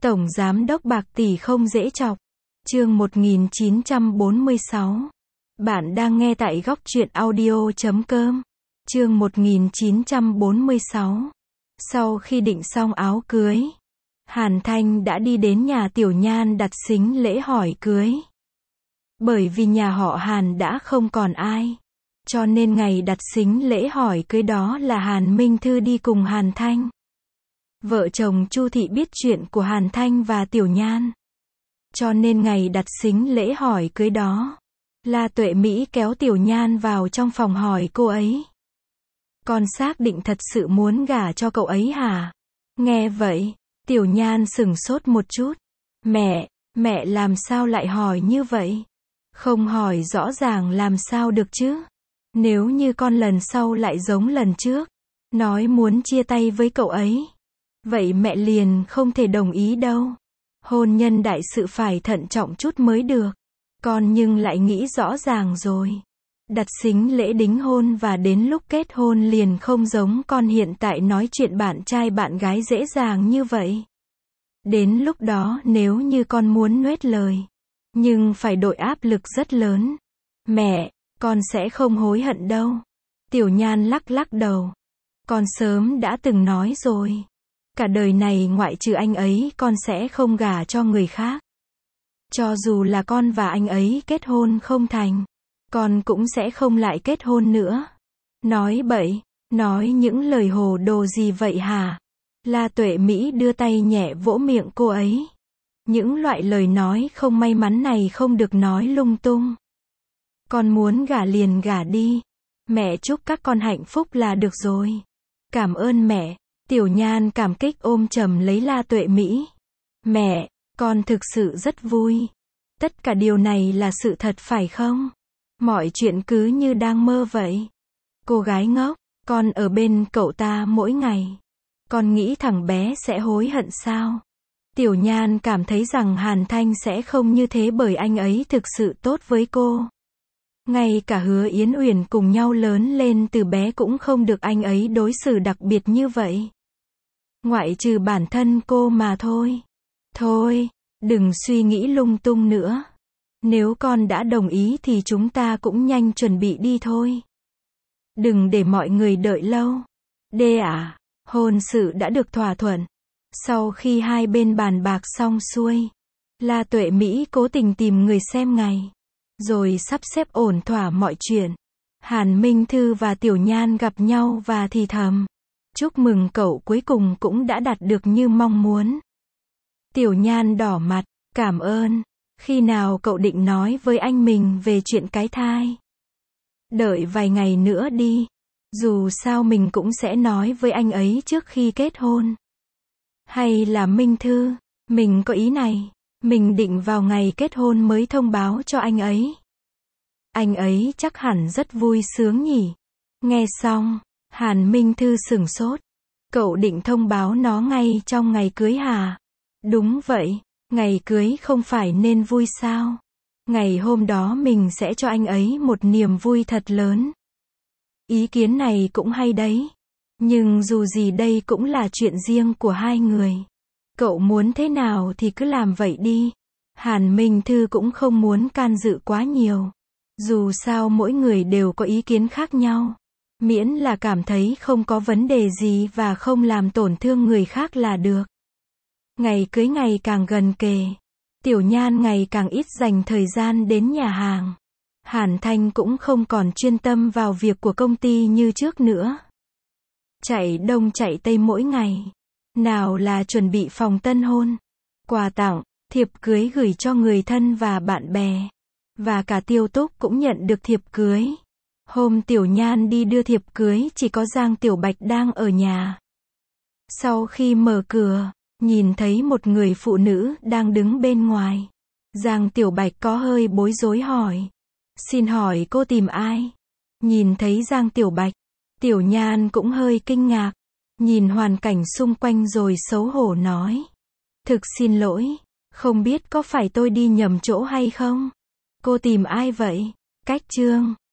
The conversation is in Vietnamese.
Tổng Giám đốc bạc tỷ không dễ chọc. Chương 1946. Bạn đang nghe tại góc truyện audio.com. Chương 1946. Sau khi định xong áo cưới, Hàn Thanh đã đi đến nhà Tiểu Nhan đặt sính lễ hỏi cưới. Bởi vì nhà họ Hàn đã không còn ai, cho nên ngày đặt sính lễ hỏi cưới đó là Hàn Minh Thư đi cùng Hàn Thanh. Vợ chồng Chu Thị biết chuyện của Hàn Thanh và Tiểu Nhan, cho nên ngày đặt sính lễ hỏi cưới đó, La Tuệ Mỹ kéo Tiểu Nhan vào trong phòng hỏi cô ấy. Con xác định thật sự muốn gả cho cậu ấy hả? Nghe vậy, Tiểu Nhan sửng sốt một chút. Mẹ làm sao lại hỏi như vậy? Không hỏi rõ ràng làm sao được chứ? Nếu như con lần sau lại giống lần trước, nói muốn chia tay với cậu ấy, vậy mẹ liền không thể đồng ý đâu. Hôn nhân đại sự phải thận trọng chút mới được. Con nhưng lại nghĩ rõ ràng rồi. Đặt sính lễ đính hôn và đến lúc kết hôn liền không giống con hiện tại nói chuyện bạn trai bạn gái dễ dàng như vậy. Đến lúc đó nếu như con muốn nuốt lời, nhưng phải đội áp lực rất lớn. Mẹ, con sẽ không hối hận đâu. Tiểu Nhan lắc đầu. Con sớm đã từng nói rồi. Cả đời này ngoại trừ anh ấy con sẽ không gả cho người khác. Cho dù là con và anh ấy kết hôn không thành, con cũng sẽ không lại kết hôn nữa. Nói bậy, nói những lời hồ đồ gì vậy hả? La Tuệ Mỹ đưa tay nhẹ vỗ miệng cô ấy. Những loại lời nói không may mắn này không được nói lung tung. Con muốn gả liền gả đi. Mẹ chúc các con hạnh phúc là được rồi. Cảm ơn mẹ. Tiểu Nhan cảm kích ôm chầm lấy La Tuệ Mỹ. Mẹ, con thực sự rất vui. Tất cả điều này là sự thật phải không? Mọi chuyện cứ như đang mơ vậy. Cô gái ngốc, con ở bên cậu ta mỗi ngày. Con nghĩ thằng bé sẽ hối hận sao? Tiểu Nhan cảm thấy rằng Hàn Thanh sẽ không như thế bởi anh ấy thực sự tốt với cô. Ngay cả Hứa Yến Uyển cùng nhau lớn lên từ bé cũng không được anh ấy đối xử đặc biệt như vậy. Ngoại trừ bản thân cô mà thôi. Thôi, đừng suy nghĩ lung tung nữa. Nếu con đã đồng ý thì chúng ta cũng nhanh chuẩn bị đi thôi. Đừng để mọi người đợi lâu. Hôn sự đã được thỏa thuận. Sau khi hai bên bàn bạc xong xuôi, La Tuệ Mỹ cố tình tìm người xem ngày, rồi sắp xếp ổn thỏa mọi chuyện. Hàn Minh Thư và Tiểu Nhan gặp nhau và thì thầm. Chúc mừng cậu cuối cùng cũng đã đạt được như mong muốn. Tiểu Nhan đỏ mặt, cảm ơn. Khi nào cậu định nói với anh mình về chuyện cái thai? Đợi vài ngày nữa đi. Dù sao mình cũng sẽ nói với anh ấy trước khi kết hôn. Hay là Minh Thư, mình có ý này. Mình định vào ngày kết hôn mới thông báo cho anh ấy. Anh ấy chắc hẳn rất vui sướng nhỉ. Nghe xong, Hàn Minh Thư sửng sốt. Cậu định thông báo nó ngay trong ngày cưới hả? Đúng vậy, ngày cưới không phải nên vui sao? Ngày hôm đó mình sẽ cho anh ấy một niềm vui thật lớn. Ý kiến này cũng hay đấy. Nhưng dù gì đây cũng là chuyện riêng của hai người. Cậu muốn thế nào thì cứ làm vậy đi. Hàn Minh Thư cũng không muốn can dự quá nhiều. Dù sao mỗi người đều có ý kiến khác nhau. Miễn là cảm thấy không có vấn đề gì và không làm tổn thương người khác là được. Ngày cưới ngày càng gần kề. Tiểu Nhan ngày càng ít dành thời gian đến nhà hàng. Hàn Thanh cũng không còn chuyên tâm vào việc của công ty như trước nữa. Chạy đông chạy tây mỗi ngày. Nào là chuẩn bị phòng tân hôn, quà tặng, thiệp cưới gửi cho người thân và bạn bè. Và cả Tiêu Túc cũng nhận được thiệp cưới. Hôm Tiểu Nhan đi đưa thiệp cưới chỉ có Giang Tiểu Bạch đang ở nhà. Sau khi mở cửa, nhìn thấy một người phụ nữ đang đứng bên ngoài. Giang Tiểu Bạch có hơi bối rối hỏi. Xin hỏi cô tìm ai? Nhìn thấy Giang Tiểu Bạch, Tiểu Nhan cũng hơi kinh ngạc. Nhìn hoàn cảnh xung quanh rồi xấu hổ nói. Thực xin lỗi, không biết có phải tôi đi nhầm chỗ hay không? Cô tìm ai vậy? Cách Trương.